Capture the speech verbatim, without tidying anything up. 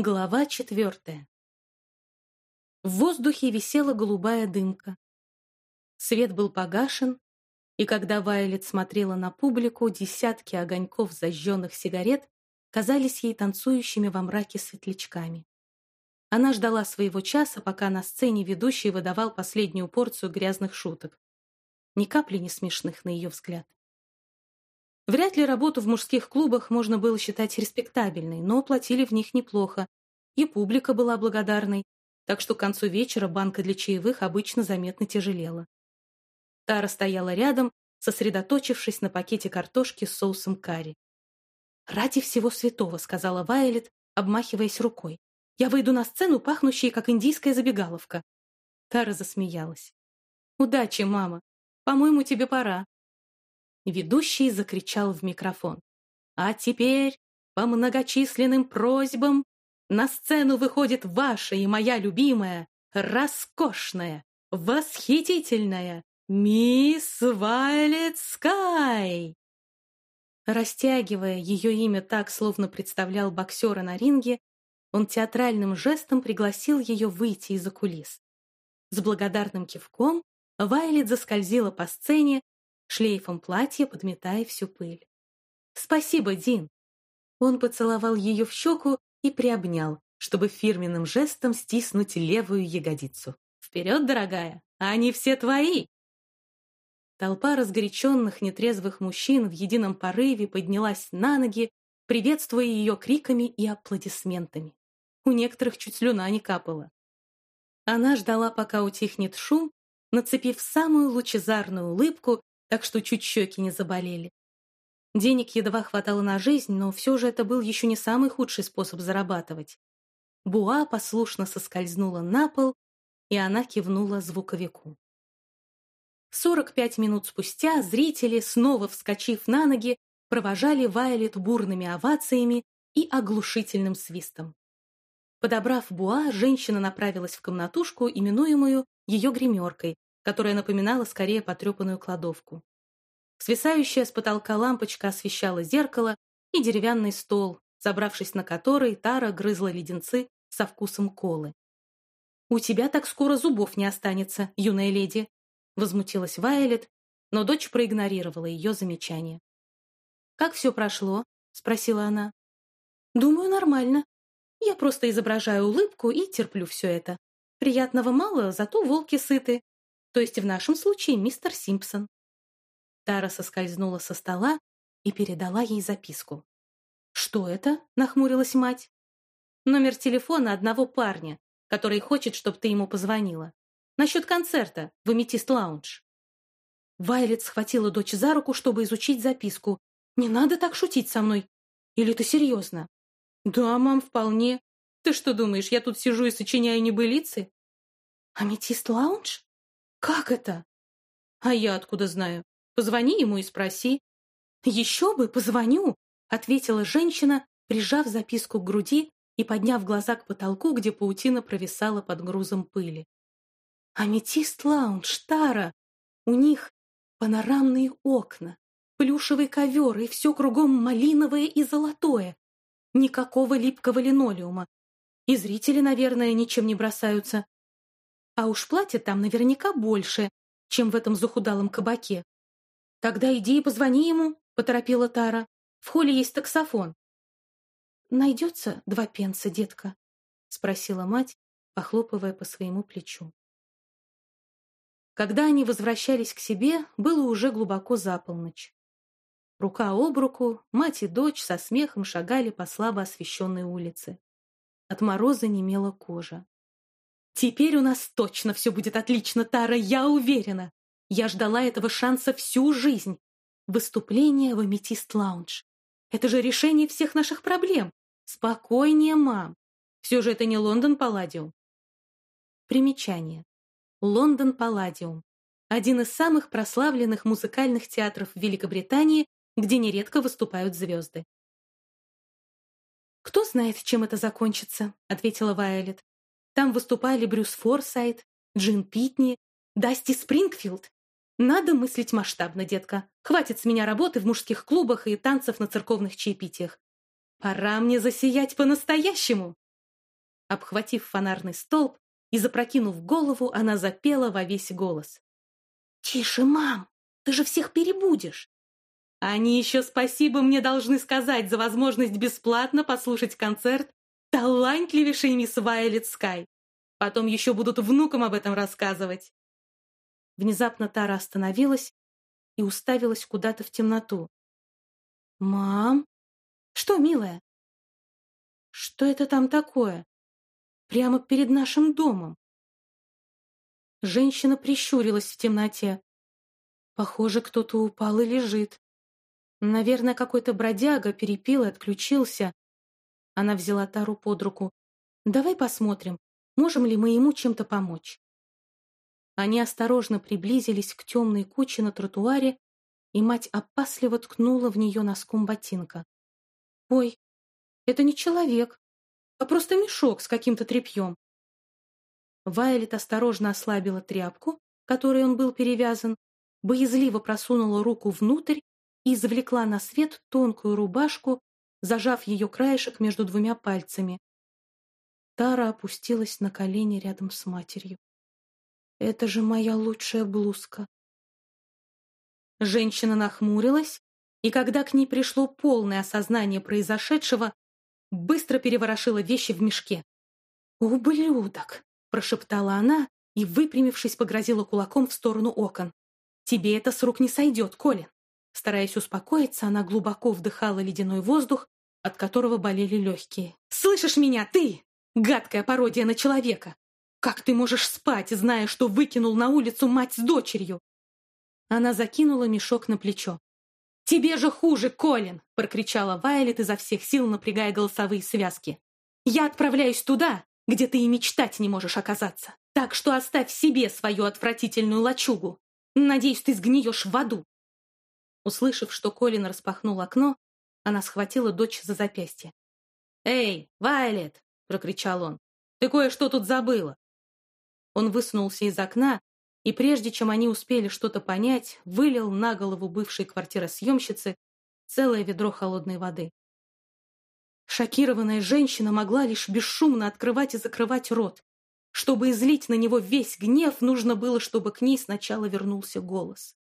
Глава четвертая. В воздухе висела голубая дымка. Свет был погашен, и когда Вайолет смотрела на публику, десятки огоньков зажженных сигарет казались ей танцующими во мраке светлячками. Она ждала своего часа, пока на сцене ведущий выдавал последнюю порцию грязных шуток. Ни капли не смешных, на ее взгляд. Вряд ли работу в мужских клубах можно было считать респектабельной, но платили в них неплохо, и публика была благодарной, так что к концу вечера банка для чаевых обычно заметно тяжелела. Тара стояла рядом, сосредоточившись на пакете картошки с соусом карри. «Ради всего святого», — сказала Вайолет, обмахиваясь рукой. «Я выйду на сцену, пахнущей, как индийская забегаловка». Тара засмеялась. «Удачи, мама. По-моему, тебе пора». Ведущий закричал в микрофон. «А теперь, по многочисленным просьбам, на сцену выходит ваша и моя любимая, роскошная, восхитительная мисс Вайолет Скай!» Растягивая ее имя так, словно представлял боксера на ринге, он театральным жестом пригласил ее выйти из-за кулис. С благодарным кивком Вайолет заскользила по сцене, шлейфом платья подметая всю пыль. «Спасибо, Дин!» Он поцеловал ее в щеку и приобнял, чтобы фирменным жестом стиснуть левую ягодицу. «Вперед, дорогая! Они все твои!» Толпа разгоряченных, нетрезвых мужчин в едином порыве поднялась на ноги, приветствуя ее криками и аплодисментами. У некоторых чуть слюна не капала. Она ждала, пока утихнет шум, нацепив самую лучезарную улыбку, так что чуть щеки не заболели. Денег едва хватало на жизнь, но все же это был еще не самый худший способ зарабатывать. Буа послушно соскользнула на пол, и она кивнула звуковику. Сорок пять минут спустя зрители, снова вскочив на ноги, провожали Вайолет бурными овациями и оглушительным свистом. Подобрав Буа, женщина направилась в комнатушку, именуемую ее гримеркой, которая напоминала скорее потрепанную кладовку. Свисающая с потолка лампочка освещала зеркало и деревянный стол, забравшись на который, Тара грызла леденцы со вкусом колы. «У тебя так скоро зубов не останется, юная леди», — возмутилась Вайолет, но дочь проигнорировала ее замечание. «Как все прошло?» — спросила она. «Думаю, нормально. Я просто изображаю улыбку и терплю все это. Приятного мало, зато волки сыты. То есть в нашем случае мистер Симпсон». Тара соскользнула со стола и передала ей записку. «Что это?» — нахмурилась мать. «Номер телефона одного парня, который хочет, чтобы ты ему позвонила. Насчет концерта в Аметист Лаунж». Вайолет схватила дочь за руку, чтобы изучить записку. «Не надо так шутить со мной. Или ты серьезно?» «Да, мам, вполне. Ты что думаешь, я тут сижу и сочиняю небылицы?» «Аметист Лаунж? Как это?» «А я откуда знаю? Позвони ему и спроси». «Еще бы, позвоню», — ответила женщина, прижав записку к груди и подняв глаза к потолку, где паутина провисала под грузом пыли. «Аметист Лаунж, Тара! У них панорамные окна, плюшевый ковер и все кругом малиновое и золотое. Никакого липкого линолеума. И зрители, наверное, ничем не бросаются. А уж платье там наверняка больше, чем в этом захудалом кабаке. Тогда иди и позвони ему», — поторопила Тара. «В холле есть таксофон». «Найдется два пенса, детка?» — спросила мать, похлопывая по своему плечу. Когда они возвращались к себе, было уже глубоко за полночь. Рука об руку, мать и дочь со смехом шагали по слабо освещенной улице. От мороза немела кожа. «Теперь у нас точно все будет отлично, Тара, я уверена. Я ждала этого шанса всю жизнь. Выступление в Аметист Лаунж. Это же решение всех наших проблем. Спокойнее, мам. Все же это не Лондон Палладиум». Примечание. Лондон Палладиум. Один из самых прославленных музыкальных театров в Великобритании, где нередко выступают звезды. «Кто знает, чем это закончится», — ответила Вайолет. «Там выступали Брюс Форсайт, Джин Питни, Дасти Спрингфилд. Надо мыслить масштабно, детка. Хватит с меня работы в мужских клубах и танцев на церковных чаепитиях. Пора мне засиять по-настоящему». Обхватив фонарный столб и запрокинув голову, она запела во весь голос. «Тише, мам! Ты же всех перебудешь!» «Они еще спасибо мне должны сказать за возможность бесплатно послушать концерт талантливейшей мисс Вайолет Скай. Потом еще будут внукам об этом рассказывать». Внезапно Тара остановилась и уставилась куда-то в темноту. «Мам? Что, милая? Что это там такое? Прямо перед нашим домом?» Женщина прищурилась в темноте. Похоже, кто-то упал и лежит. Наверное, какой-то бродяга перепил и отключился. Она взяла Тару под руку. «Давай посмотрим, можем ли мы ему чем-то помочь». Они осторожно приблизились к темной куче на тротуаре, и мать опасливо ткнула в нее носком ботинка. «Ой, это не человек, а просто мешок с каким-то тряпьем». Вайолет осторожно ослабила тряпку, которой он был перевязан, боязливо просунула руку внутрь и извлекла на свет тонкую рубашку, зажав ее краешек между двумя пальцами. Тара опустилась на колени рядом с матерью. «Это же моя лучшая блузка». Женщина нахмурилась, и когда к ней пришло полное осознание произошедшего, быстро переворошила вещи в мешке. «Ублюдок!» — прошептала она и, выпрямившись, погрозила кулаком в сторону окон. «Тебе это с рук не сойдет, Колин!» Стараясь успокоиться, она глубоко вдыхала ледяной воздух, от которого болели легкие. «Слышишь меня, ты? Гадкая пародия на человека! Как ты можешь спать, зная, что выкинул на улицу мать с дочерью?» Она закинула мешок на плечо. «Тебе же хуже, Колин!» — прокричала Вайолет изо всех сил, напрягая голосовые связки. «Я отправляюсь туда, где ты и мечтать не можешь оказаться. Так что оставь себе свою отвратительную лачугу. Надеюсь, ты сгниешь в аду». Услышав, что Колин распахнул окно, она схватила дочь за запястье. «Эй, Вайолет!» — прокричал он. «Ты кое-что тут забыла!» Он высунулся из окна, и прежде чем они успели что-то понять, вылил на голову бывшей квартиросъемщицы целое ведро холодной воды. Шокированная женщина могла лишь бесшумно открывать и закрывать рот. Чтобы излить на него весь гнев, нужно было, чтобы к ней сначала вернулся голос.